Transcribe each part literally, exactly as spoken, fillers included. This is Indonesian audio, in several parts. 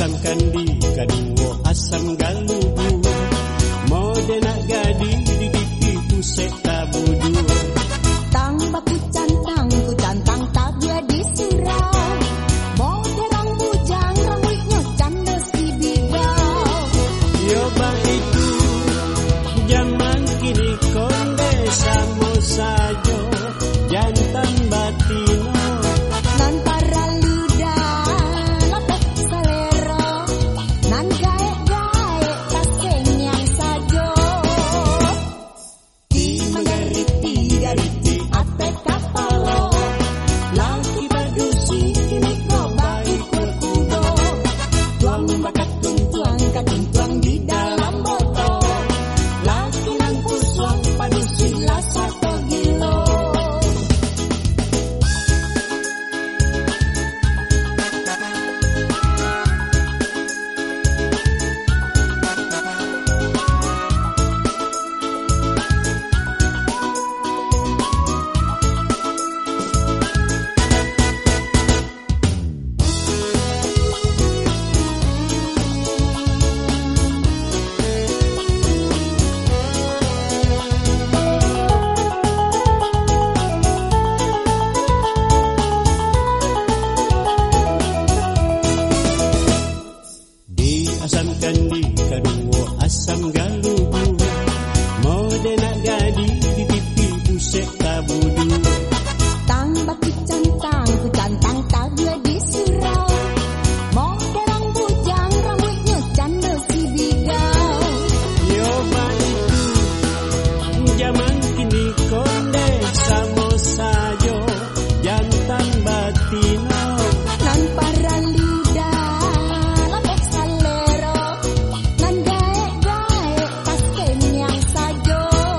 asam kandi kaduo asam galubu mode nak gadi di gigi pusat tabudu tang baku cantang ku cantang tak dia di surau mode rang bujang rambutnya canda si bidau yo bang itu zaman kini konde samo sajo jantan batino nan para luda lapok salero nan gae-gae taseng yang sajo di mangariti gariti ate kapalo laki badusi kini kau baik berkudo tuang bakat tuang katung tuang di dalam botol laki nan pusuang padusi lah satu gilo. Asam kandi kaduo asam galubu mode nak gadi di pipi pusat tabudu Tang baku cantang ku cantang tak dia di surau mode rang bujang rambutnya canda si bidau yo bang itu zaman kini konde samo sajo jantan batino nan para luda lapok salero nan gae-gae taseng yang sajo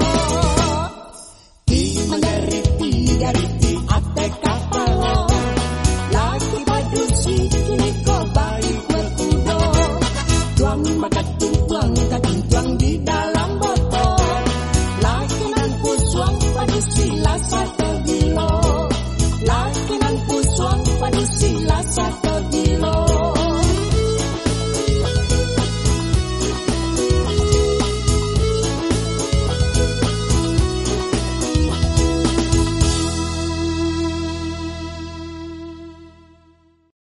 di mangariti gariti ate kapalo laki badusi kini kau baik berkudo tuang bakat tuang katung tuang di dalam botol laki nan pusuang padusi lah satu gilo laki nan pusuang padusi lah satu